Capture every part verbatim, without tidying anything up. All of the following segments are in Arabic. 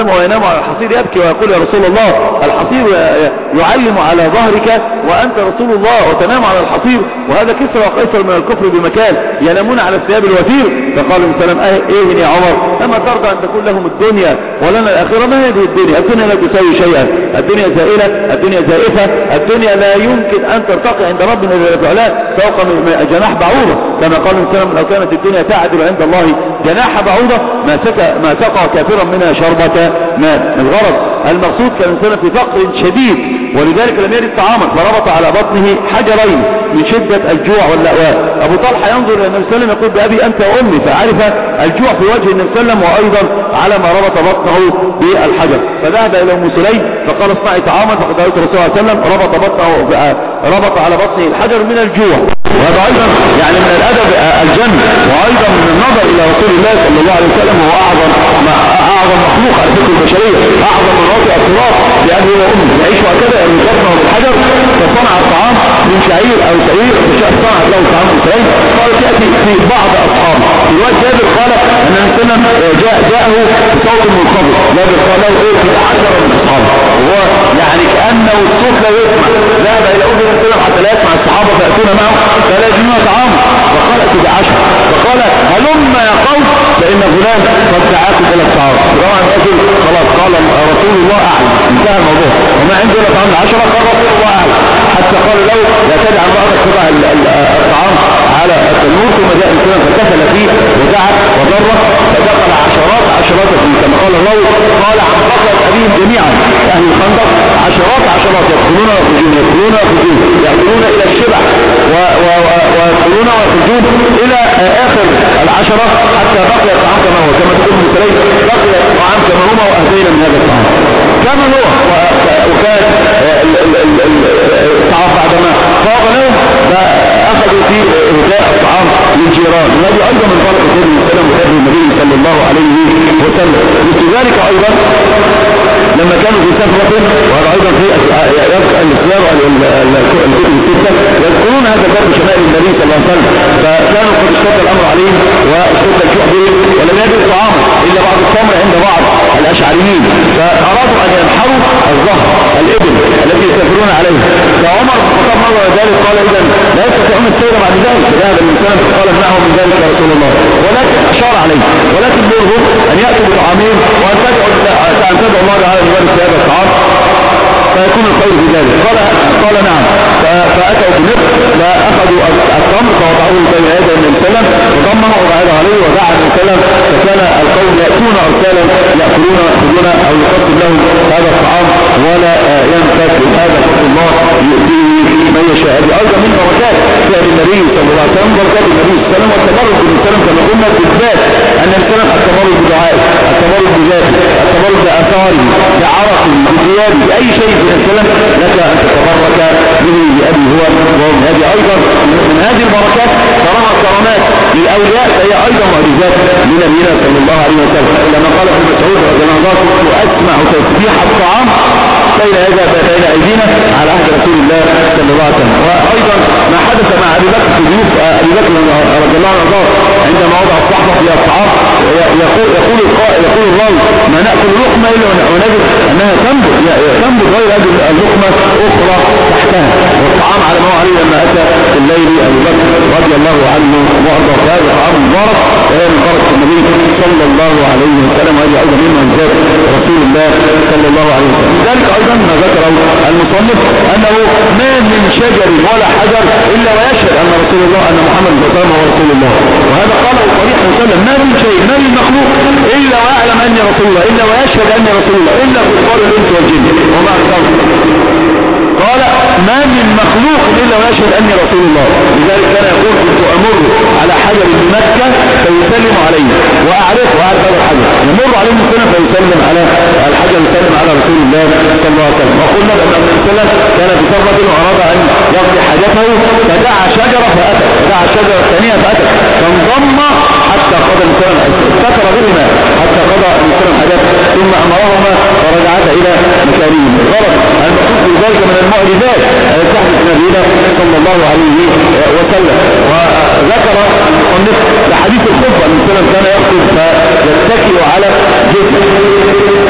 وينام على الحصير يبكي ويقول يا رسول الله الحصير يعلم على ظهرك وأنت رسول الله وتنام على الحصير، وهذا كسرى وقيصر من الكفر بمكان ينامون على الثياب الوثير. فقال النبي صلى الله عليه وسلم ايه يا عمر أما ترضى أن تكون لهم الدنيا ولنا الآخرة؟ ما هذه الدنيا؟ الدنيا لا تساوي شيئا، الدنيا زائلة، الدنيا زائفة، الدنيا لا يمكن أن ترتقي عند ربنا جل وعلا فوق جناح بعوضة، كما قال النبي صلى الله عليه وسلم لو كانت الدنيا تعدل عند الله جناح بعوضة ما سقى ما سقى كافرا منها شربة ماء. الغرض المقصود كان الإنسان في فقر شديد ولذلك لم يجد طعاما فربط على بطنه حجرين من شدة الجوع واللأواء. أبو طلحة ينظر إلى النبي صلى الله عليه وسلم يقول بأبي أنت وأمي، فعرف الجوع في وجه النبي صلى الله عليه وسلم وأيضا على ما ربط بطنه بالحجر. فذهب إلى أم سليم فقال اصنعي طعاما، فقد رأيت الرسول صلى الله عليه وسلم ربط بطنه ربط على بطنه الحجر من الجوع. وهذا أيضا يعني من الأدب الجن، وأيضا من النظر إلى رسول الله صلى الله عليه وسلم وهو أعظم أعظم مخلوق على فكر البشرية، أعظم مناطق التراث لأبي وأمه يعيش هكذا أن يصنع بالحجر. فصنع الطعام من شعير أو شعير صنعت له طعام مسلم. قالت يأتي في بعض أصحابه في الوقت جابر قال أن النبي جاء جاءه بصوت منخفض، جابر قال له إيه في عشرة من أصحابه، وهو يعني كأنه الصوت لا يسمع. ذهب إلى أبي وسلم حتى لا يسمع الصحابة فيأتون معه فلا يجدون طعام، فقال أتي بعشرة، فقال هلم يا قوم فإن فلان قد دعاكم إلى الطعام. طبعا الرجل خلاص قال رسول الله أعلم، انتهى الموضوع وما عنده إلا طعام العشرة، قال رسول الله أعلم، حتى قال له لا تدع امرأتك تضع الطعام على التنور. ثم جاء الإنسان فكفل فيه ودعا وضره فدخل عشرات عشرات فيه كما قال الله قال عن قتل أبيهم جميعا أهل الخندق عشرات عشرات يدخلون ويخرجون يدخلون ويخرجون يأكلون إلى الشبع ويدخلون ويخرجون إلى آخر العشرة حتى بقي الطعام كما هو، كما تقول المسلمين بقي الطعام كما هو وأهدينا من هذا الطعام كما هو. وكان الطعام بعدما فاض لهم فأخذوا في إهداء الطعام للجيران، وهذه أيضا من بركة النبي صلى الله عليه وسلم النبي صلى الله عليه وسلم. مثل ذلك أيضا لما كانوا في سفرة، وهذا أيضا في الإسلام الكتب الستة يذكرون هذا الباب بشمائل النبي صلى الله عليه وسلم، فكانوا قد اشتد الأمر عليهم واشتد الجوع بهم ولم يجدوا طعاما إلا بعض التمر عند بعض الأشعريين، فأرادوا أن ينحروا الظهر الإبل التي يسافرون عليها. فعمر خطب مرة ذلك قال إذا لا يستطيعون السير بعد ذلك، فذهب الإنسان فقال معه من ذلك يا رسول الله، ولكن أشار عليه ولكن بيرهم أن يأتوا بطعامهم وأن تدعوا الله تعالى لذلك في هذا الطعام فيكون الخير في ذلك. قال قال نعم. فأتوا بنفس فأخذوا التمر فوضعوه بين يدي النبي صلى الله عليه وسلم وضمه وبعد عليه ودعا النبي صلى الله عليه وسلم، فكان القوم يأتون أرسالا يأكلون ويأخذون أو يقدم لهم هذا الطعام ولا ينفك هذا فضل الله يؤتيه من يشاء. هذه أيضا من بركات فعل النبي صلى الله عليه وسلم، بركات النبي صلى الله عليه وسلم والتبرك بالنبي صلى الله عليه وسلم كما قلنا بالذات أن السلام التبرك بدعائه، التبرك بذاته، التبرك بآثاره، بعرقه، بثيابه، بأي شيء في السلام لك أن تتبرك به بأبي هو وهم. هذه أيضا من هذه البركات تراها كرامات للأولياء، فهي أيضا معجزات لنبينا صلى الله عليه وسلم. لما قال ابن مسعود رضي الله عنه كنت أسمع تسبيح الطعام بين بين أيدينا على عهد رسول الله صلى الله عليه وسلم. وأيضا ما حدث مع أبي بكر في ضيوف أبي بكر رضي الله عنه عندما وضع الصحبة في الطعام يقول يقول يقول الراوي ما نأكل لقمة إلا ونجد أنها تنبت تنبت غير هذه اللقمة أخرى تحتها، والطعام على ما هو عليه لما أتى في الليل أبي بكر رضي الله عنه وأرضاه. هذا طعام مبارك وهي من بركة النبي صلى الله عليه وسلم، وهذه أيضا من منزلة رسول الله صلى الله عليه وسلم. لذلك أيضا ما ذكره المصنف أنه ما من شجر ولا حجر إلا ويشهد أن رسول الله أن محمد صلى الله عليه وسلم هو رسول الله، وهذا قاله صريحا وسلم ما من شيء ما من مخلوق إلا ويعلم أني رسول الله إلا ويشهد أني رسول الله إلا كفار الإنس والجن وما أكثرهم. قال ما من مخلوق إلا ويشهد أني رسول الله. لذلك كان يقول كنت أمر على حجر بمكة فيسلم عليه وأعرف وأعرف هذا الحجر، يمر عليه مسلم فيسلم على الحجر يسلم على رسول الله صلى الله عليه وسلم. وقلنا بأن النبي صلى الله عليه وسلم كان في سفرة وأراد أن يقضي حاجته فدعا شجرة فأتت، فدعا الشجرة الثانية فأتت فانضم حتى قضى المسلم استكر بهما حتى قضى المسلم حاجته ثم أمرهما ورجعتا إلى مكانهم. الغرض المقصود في ذلك من المعجزات التي تحدث نبينا صلى الله عليه وسلم. وذكر المصنف لحديث الخطبة أن المسلم كان يخطب فيتكئ على جسمه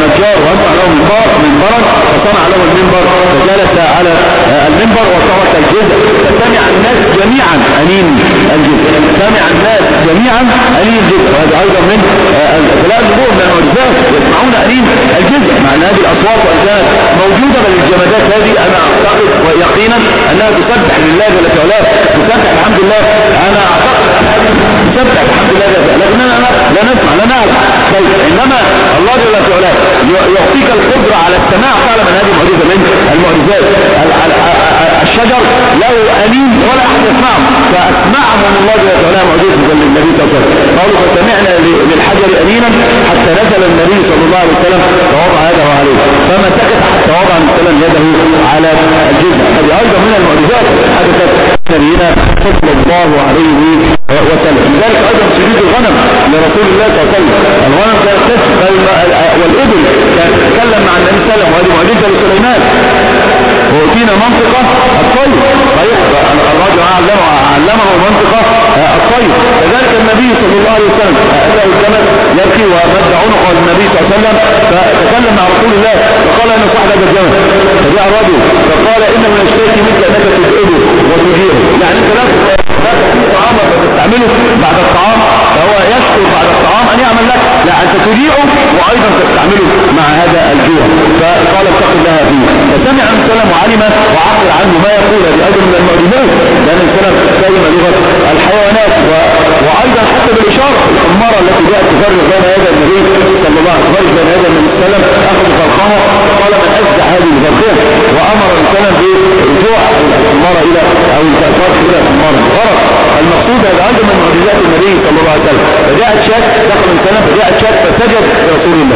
نجار وانفع له منبرا فصنع له المنبر فجلس على المنبر وترك الجزء فسمع الناس جميعا أنين الجزء سمع الناس جميعا أنين الجزء وهذا أيضا من فلا النبوة من المعجزات يسمعون أنين الجزء مع أن هذه الأصوات وإن كانت موجودة بل الجمادات هذه أنا أعتقد ويقينا أنها تسبح لله جل في علاه تسبح الحمد لله أنا أعتقد تسبح الحمد لله لكننا لا نسمع لا نعلم طيب إنما الله جل في علاه يعطيك القدرة على السماع فعلا من هذه المعجزة من المعجزات الشجر له أنين ولا أحد يسمعه فأسمعهم الله جل في علاه معجزة للنبي صلى الله عليه وسلم قالوا فسمعنا للحجر أنينا حتى نزل النبي صلى الله عليه وسلم فوضع يده عليه فما سكت حتى وضع السلام يده على الجزء هذه أيضا من المعجزات حدثت نبينا صلى الله عليه وسلم لذلك أيضا سجود الغنم لرسول الله صلى الله عليه وسلم الغنم كانت تسبح والإبل كانت تتكلم مع النبي صلى الله عليه وسلم وهذه معجزة لسليمان وأتينا منطقة الطير طيب الرجل علمه علمه منطقة الطير كذلك النبي صلى الله عليه وسلم أتاه الجمل يبكي ومد عنقه النبي صلى الله عليه وسلم فتكلم مع رسول الله فقال أنا صاحب هذا الجمل فجاء الرجل فقال إنه يشتكي منك أنك تسئله وتجيره يعني أنت لا تكون طعاما فتستعمله بعد الطعام فهو يشكر بعد الطعام أن يعمل لك لا أنت تجيعه وأيضا تستعمله مع هذا الجوع فقال اتق الله فيه فسمع النبي صلى الله عليه وسلم وعلم وعقل عنه ما يقول هذه أيضا من المعجزات لأن النبي صلى الله عليه وسلم فهم لغة الحيوانات و... وأيضا حتى بالإشارة الأمارة التي جاءت تفرق بين هذا النبي صلى الله عليه وسلم بين هذا النبي صلى الله عليه وسلم أخذ فرقها فقال من أجزع هذه الفرقين وأمر النبي صلى الله عليه وسلم برجوع الأمارة إلى أو الفرق إلى الأمارة الغرض المقصود هذا أيضا من معجزات النبي صلى الله عليه وسلم فجاءت شاة دخل النبي صلى الله عليه وسلم فجاءت شاة فسجد لرسول الله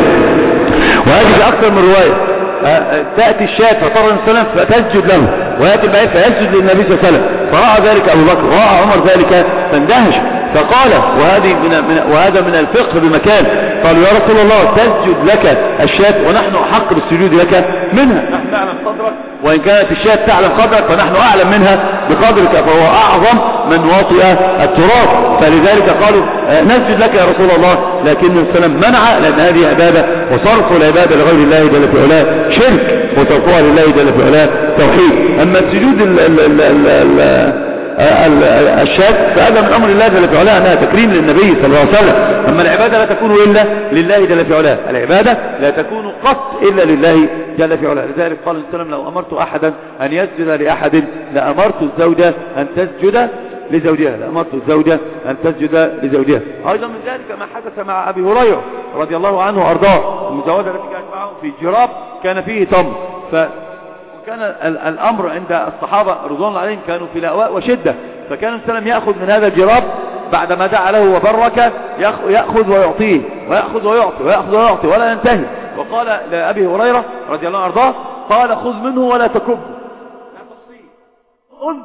وهذه في أكثر من رواية تأتي الشاة فترى النبي صلى الله عليه وسلم فتسجد له ويأتي بعيد فيسجد للنبي صلى الله عليه وسلم فرأى ذلك أبو بكر ورأى عمر ذلك فاندهش فقال وهذه من من وهذا من الفقه بمكان قالوا يا رسول الله تسجد لك الشاة ونحن أحق بالسجود لك منها نحن نعلم قدرك وإن كانت الشاة تعلم قدرك فنحن أعلم منها بقدرك فهو أعظم من واطئ التراب فلذلك قالوا نسجد لك يا رسول الله لكن النبي صلى الله عليه وسلم منع لأن هذه عبادة وصرف العبادة لغير الله جل في علاه شرك وصرفها لله جل في علاه توحيد أما السجود ال ال ال ال ال الشاة فهذا من أمر الله جل في علاه أنها تكريم للنبي صلى الله عليه وسلم أما العبادة لا تكون إلا لله جل في علاه العبادة لا تكون قط إلا لله جل في علاه لذلك قال النبي صلى الله عليه وسلم لو أمرت أحدا أن يسجد لأحد لأمرت الزوجة أن تسجد لزوجها لأمرت الزوجة أن تسجد لزوجها أيضا من ذلك ما حدث مع أبي هريرة رضي الله عنه وأرضاه المزودة التي كانت معه في جراب كان فيه تمر فكان الأمر عند الصحابة رضوان الله عليهم كانوا في لأواء وشدة فكان النبي صلى الله عليه وسلم يأخذ من هذا الجراب بعدما دعا له وبرك يأخذ ويعطيه ويأخذ ويعطي ويأخذ ويعطي ولا ينتهي وقال لأبي هريرة رضي الله عنه وأرضاه قال خذ منه ولا تكب لا تحصيه خذ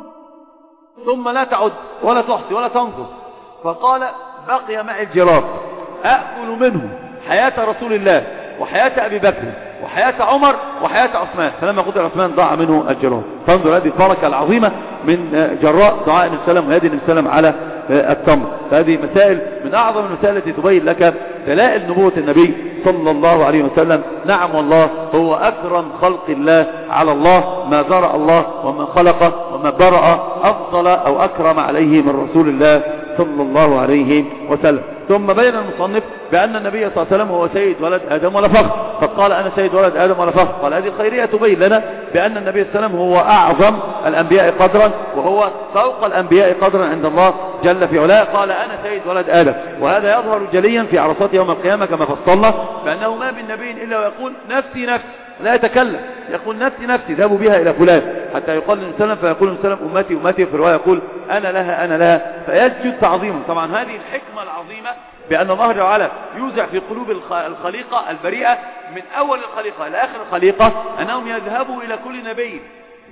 ثم لا تعد ولا تحصي ولا تنقص فقال بقي معي الجراب أأكل منه حياة رسول الله وحياة أبي بكر وحياة عمر وحياة عثمان فلما قتل عثمان ضاع منه الجراب فانظر هذه البركة العظيمة من جراء دعاء النبي صلى الله عليه وسلم وهذه النبي صلى الله عليه وسلم على التمر فهذه مسائل من أعظم المسائل التي تبين لك دلائل نبوة النبي صلى الله عليه وسلم نعم والله هو أكرم خلق الله على الله ما زرع الله وما خلق وما برأ أفضل أو أكرم عليه من رسول الله صلى الله عليه وسلم ثم بين المصنف بأن النبي صلى الله عليه وسلم هو سيد ولد آدم ولا فخر فقال أنا سيد ولد آدم ولا فخر قال هذه الخيرية تبين لنا بأن النبي صلى الله عليه وسلم هو أعظم الأنبياء قدرا وهو فوق الأنبياء قدرا عند الله جل في علاه قال أنا سيد ولد آدم وهذا يظهر جليا في عرصات يوم القيامة كما فصلنا بأنه ما من نبي إلا ويقول نفسي نفسي لا يتكلم يقول نفسي نفسي ذهبوا بها إلى فلان حتى يقال للنبي صلى الله عليه وسلم فيقول النبي صلى الله عليه وسلم أمتي أمتي في رواية يقول أنا لها أنا لها فيسجد تعظيما طبعا هذه الحكمة العظيمة بأن الله جل وعلا يوزع في قلوب الخليقة البريئة من أول الخليقة إلى آخر الخليقة أنهم يذهبوا إلى كل نبي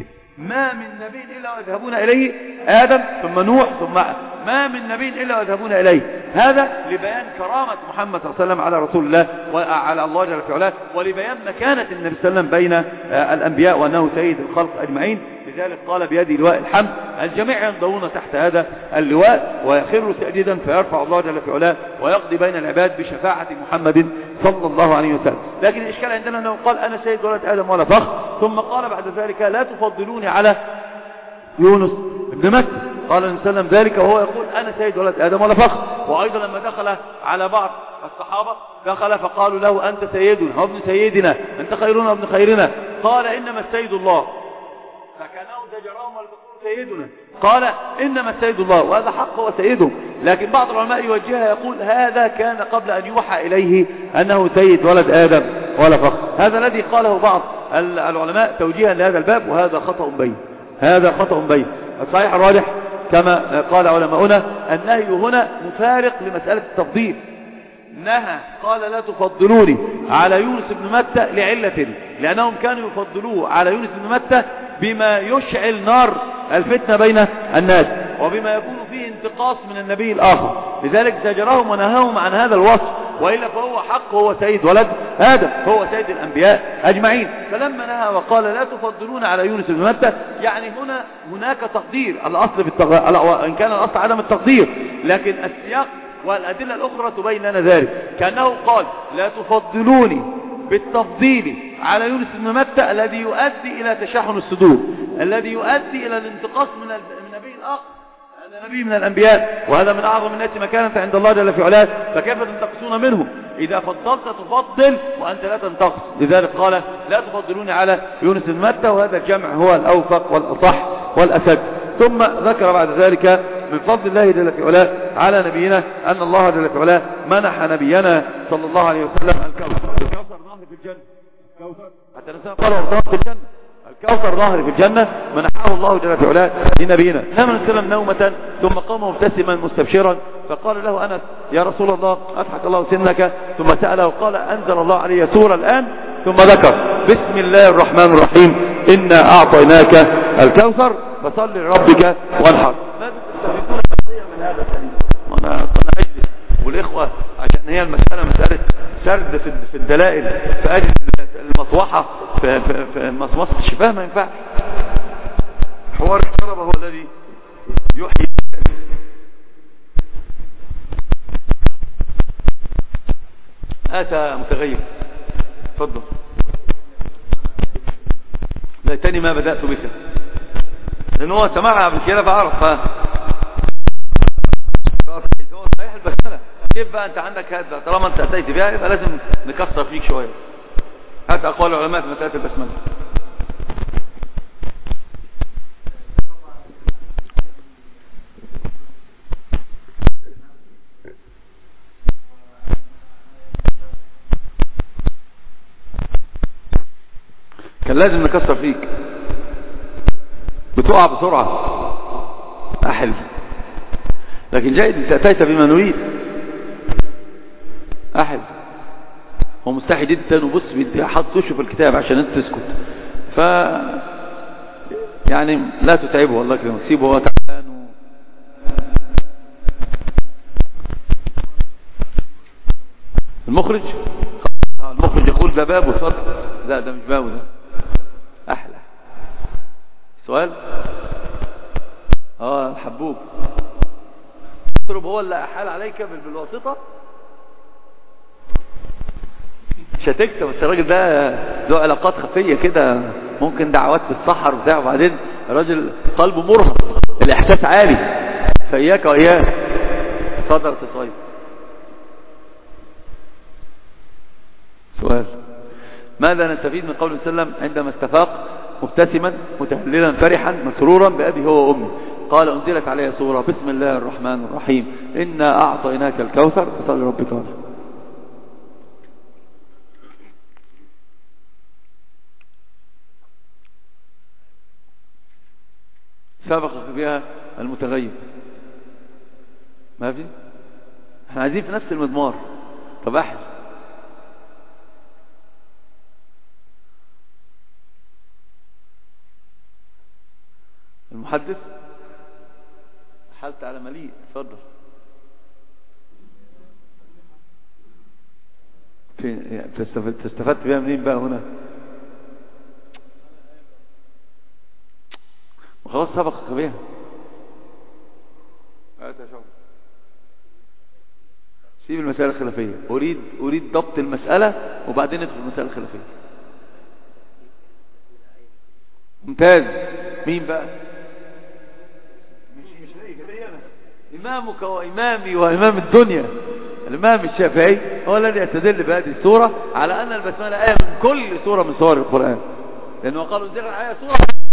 ما من نبي إلا ويذهبون إليه آدم ثم نوح ثم ما من نبي إلا ويذهبون إليه هذا لبيان كرامة محمد صلى الله عليه وسلم على رسول الله وعلى الله جل في علاه، ولبيان مكانة النبي صلى الله عليه وسلم بين الأنبياء وأنه سيد الخلق أجمعين. لذلك قال بيدي لواء الحمد، الجميع ينضوون تحت هذا اللواء ويخر سجدا فيرفع الله جل في علاه ويقضي بين العباد بشفاعة محمد صلى الله عليه وسلم. لكن الإشكال عندنا أنه قال أنا سيد ولد آدم ولا فخر، ثم قال بعد ذلك لا تفضلوني على يونس بن متى. قال النبي صلى الله عليه وسلم ذلك وهو يقول أنا سيد ولد آدم ولا فخر. وأيضا لما دخل على بعض الصحابة دخل فقالوا له أنت سيدنا وابن سيدنا، أنت خيرنا وابن خيرنا، قال إنما السيد الله، فكانوا زجرهم والبقول سيدنا، قال إنما السيد الله، وهذا حق هو سيدهم. لكن بعض العلماء يوجهها يقول هذا كان قبل أن يوحى إليه أنه سيد ولد آدم ولا فخر. هذا الذي قاله بعض العلماء توجيها لهذا الباب، وهذا خطأ بين، هذا خطأ بين. الصحيح الراجح كما قال علماؤنا النهي هنا مفارق لمسألة التفضيل. نهى قال لا تفضلوني على يونس بن متى لعلة، لأنهم كانوا يفضلوه على يونس بن متى بما يشعل نار الفتنة بين الناس وبما يكون فيه انتقاص من النبي الآخر، لذلك زجرهم ونهاهم عن هذا الوصف، وإلا فهو حق، هو سيد ولد آدم، هو سيد الأنبياء أجمعين. فلما نهى وقال لا تفضلون على يونس بن متى، يعني هنا هناك تقدير، الأصل في التغ... إن كان الأصل عدم التقدير، لكن السياق والأدلة الأخرى تبين لنا ذلك. كأنه قال لا تفضلوني بالتفضيل على يونس بن متى الذي يؤدي إلى تشحن الصدور، الذي يؤدي إلى الانتقاص من النبي الآخر، نبي من الأنبياء، وهذا من أعظم الناس مكانة عند الله جل في علاه، فكيف تنتقصون منهم؟ إذا فضلت تفضل وأنت لا تنتقص. لذلك قال لا تفضلوني على يونس بن متى، وهذا الجمع هو الأوفق والأصح والأسد. ثم ذكر بعد ذلك من فضل الله جل في علاه على نبينا أن الله جل في علاه منح نبينا صلى الله عليه وسلم الكوثر. الكوثر ظاهر في الجنة، الكوثر حتى نسأل قال ظاهر في الجنة، الكوثر ظاهر في الجنة منحه الله جل في علاه لنبينا. نام السلام نومة ثم قام مبتسما مستبشرا، فقال له أنس يا رسول الله أضحك الله سنك، ثم سأله قال أنزل الله عليه سورة الآن، ثم ذكر بسم الله الرحمن الرحيم إنا أعطيناك الكوثر فصل لربك وانحر. ماذا تستفيدون من هذا الحديث؟ أنا أنا أجلس والإخوة عشان هي المسألة مسألة سرد في الدلائل، فأجل المصوحة في, في, في مصوصة الشفاه ما ينفعش. حوار الكهرباء هو الذي يحيي. أتى متغيب، تفضل. ليتني ما بدأت بك، لأنه هو سمعها قبل كده فعرف. ف صحيح البسملة كيف بقى أنت عندك هذا؟ طالما أنت أتيت بها يبقى لازم نكسر فيك شوية. هذا أقوال العلماء في مسألة البسملة. كان لازم نكسر فيك، بتقع بسرعة أحل، لكن جيد أنت أتيت بما نريد أحل. هو مستحي جدا، وبص بدي حط وشه في الكتاب عشان انت تسكت، ف يعني لا تتعبه والله كده، سيبه هو تعبان و... المخرج المخرج يقول ده بابه صدق، لا ده مش بابه، ده احلى سؤال. اه الحبوب اضرب هو اللي احال عليك بالواسطه، مش هتكسب. بس الراجل ده له علاقات خفيه كده، ممكن دعوات في الصحر وبتاع، وبعدين الراجل قلبه مرهق، الاحساس عالي، فاياك واياه. اتفضل تصيب. سؤال: ماذا نستفيد من قول صلى الله عليه وسلم عندما استفاق مبتسما متهللا فرحا مسرورا بأبي هو وأمي؟ قال: أنزلت عليه سورة بسم الله الرحمن الرحيم إنا أعطيناك الكوثر فصل لربك وانحر. سبق بها المتغيب. ما في، احنا عايزين في نفس المضمار. طب احل المحدث، حالت على مليء. اتفضل. في استفدت بيها منين بقى هنا؟ وخلاص سبقك بيها. سيب المسألة الخلافية، أريد أريد ضبط المسألة وبعدين ندخل المسألة الخلافية. ممتاز. مين بقى؟ مش مش ليه أنا إمامك وإمامي وإمام الدنيا الإمام الشافعي هو الذي يستدل بهذه السورة على أن البسملة آية من كل سورة من سور القرآن، لأنه قالوا انزل آية سورة،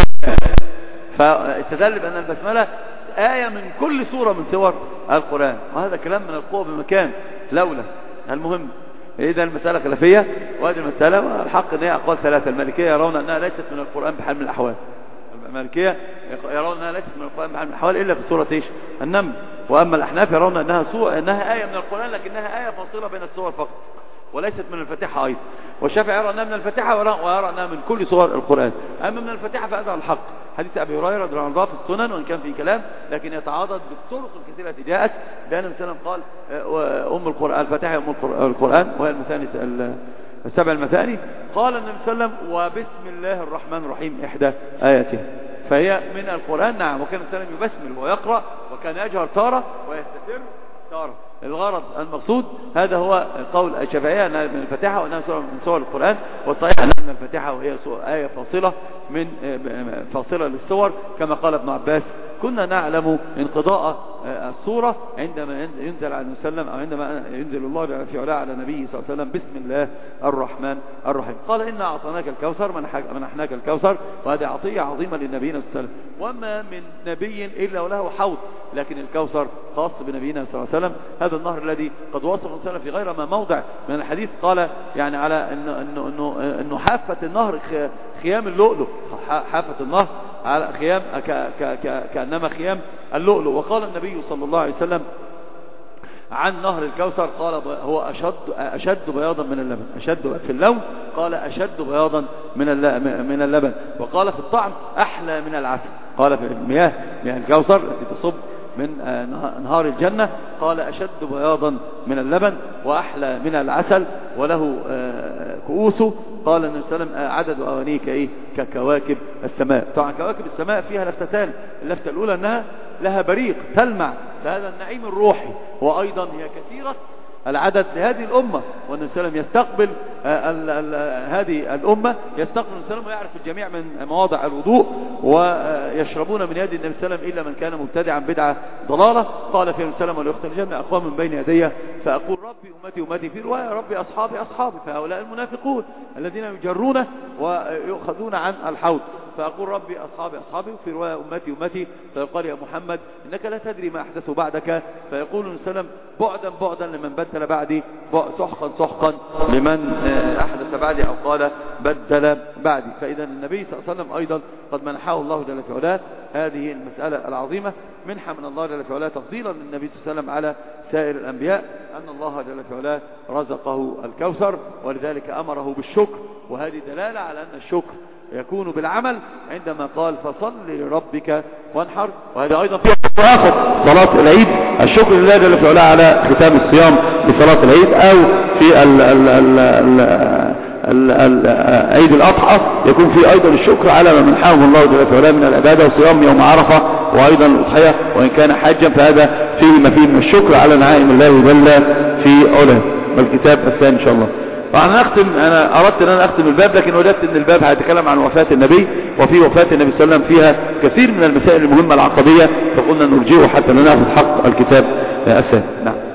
فاستدل بأن البسملة آية من كل سورة من سور القرآن، وهذا كلام من القوة بمكان لولا. المهم إذا المسألة خلافية، وهذه المسألة والحق أن هي أقوال ثلاثة. المالكية يرون أنها ليست من القرآن بحال من الأحوال، المالكية يرون أنها ليست من القرآن بحال من الأحوال إلا في سورة إيش؟ النمل. وأما الأحناف يرون أنها, سورة أنها آية من القرآن لكنها آية فاصلة بين السور فقط وليست من الفاتحة أيضا. والشافعي يرى أنها من الفاتحة ويرى أنها من كل سور القرآن. أما من الفاتحة فهذا الحق. حديث أبي هريرة رضي الله عنه في السنن وإن كان في كلام لكن يتعاضد بالطرق الكثيرة التي جاءت، لأن النبي صلى الله عليه وسلم قال أم القرآن الفاتحة أم القرآن وهي المثاني السبع المثاني. قال النبي صلى الله عليه وسلم وبسم الله الرحمن الرحيم إحدى آياته، فهي من القرآن. نعم. وكان النبي صلى الله عليه وسلم يبسمل ويقرأ وكان يجهر تارة ويستتر تارة. الغرض المقصود هذا هو قول الشافعية أنها من الفاتحة وأنها سورة من سور القرآن، والصحيح أنها من الفاتحة وهي آية فاصلة من فاصلة للسور، كما قال ابن عباس كنا نعلم انقضاء السورة عندما ينزل على المسلم أو عندما ينزل الله في علاء على نبيه صلى الله عليه وسلم بسم الله الرحمن الرحيم. قال إنا أعطيناك الكوثر منحناك الكوثر، وهذه عطية عظيمة للنبينا صلى الله عليه وسلم، وما من نبي إلا وله حوض، لكن الكوثر خاص بنبينا صلى الله عليه وسلم. هذا النهر الذي قد وصف صلى الله عليه وسلم في غير ما موضع من الحديث قال يعني على إنه, إنه, إنه, إنه حافة النهر خيام اللؤلؤ، حافة النهر على خيام ك ك ك كأنما خيام اللؤلؤ. وقال النبي صلى الله عليه وسلم عن نهر الكوثر قال هو أشد أشد بياضا من اللبن، أشد في اللون قال أشد بياضا من من اللبن، وقال في الطعم أحلى من العسل. قال في المياه مياه الكوثر التي تصب من انهار الجنة قال أشد بياضا من اللبن وأحلى من العسل وله كؤوسه. قال النبي صلى الله عليه وسلم عدد أوانيك إيه ككواكب السماء. طبعا كواكب السماء فيها لفتتان، اللفتة الأولى أنها لها بريق تلمع، فهذا النعيم الروحي، وأيضا هي كثيرة العدد لهذه الأمة، والنبي صلى الله عليه وسلم يستقبل ال ال هذه الأمة، يستقبل النبي صلى الله عليه وسلم ويعرف الجميع من مواضع الوضوء، ويشربون من يد النبي صلى الله عليه وسلم إلا من كان مبتدعا بدعة ضلالة. قال في النبي صلى الله عليه وسلم وليختار الجنة أقوام من بين يدي فأقول ربي أمتي أمتي، في رواية ربي أصحابي أصحابي، فهؤلاء المنافقون الذين يجرون ويؤخذون عن الحوض، فأقول ربي أصحابي أصحابي، في رواية أمتي أمتي، فيقال يا محمد إنك لا تدري ما أحدث بعدك، فيقول النبي صلى الله عليه وسلم بعدا بعدا لمن بدل بعدي، سحقا سحقا لمن أحدث بعدي، أو قال بدل بعدي. فإذا النبي صلى الله عليه وسلم أيضا قد منحه الله جل في علاه هذه المسألة العظيمة، منحة من الله جل في علاه تفضيلا للنبي صلى الله عليه وسلم على سائر الأنبياء، أن الله جل في علاه رزقه الكوثر، ولذلك أمره بالشكر، وهذه دلالة على أن الشكر يكون بالعمل عندما قال فصل لربك وانحر. وهذا أيضا في آخر صلاة العيد، الشكر لله جل في علاه على ختام الصيام بصلاة العيد، أو في ال ال ال ال ال عيد الأضحى يكون فيه أيضا الشكر على ما منحهم الله جل في علاه من العبادة، وصيام يوم عرفة، وأيضا الأضحية وإن كان حاجا، فهذا فيه ما فيه من الشكر على نعائم الله جل في علاه. والكتاب الثاني إن شاء الله. طبعا نختم، أنا أردت أن أنا أختم الباب، لكن وجدت أن الباب هيتكلم عن وفاة النبي، وفي وفاة النبي صلى الله عليه وسلم فيها كثير من المسائل المهمة العقدية، فقلنا نرجئه حتى لا نأخذ حق الكتاب الثاني. نعم.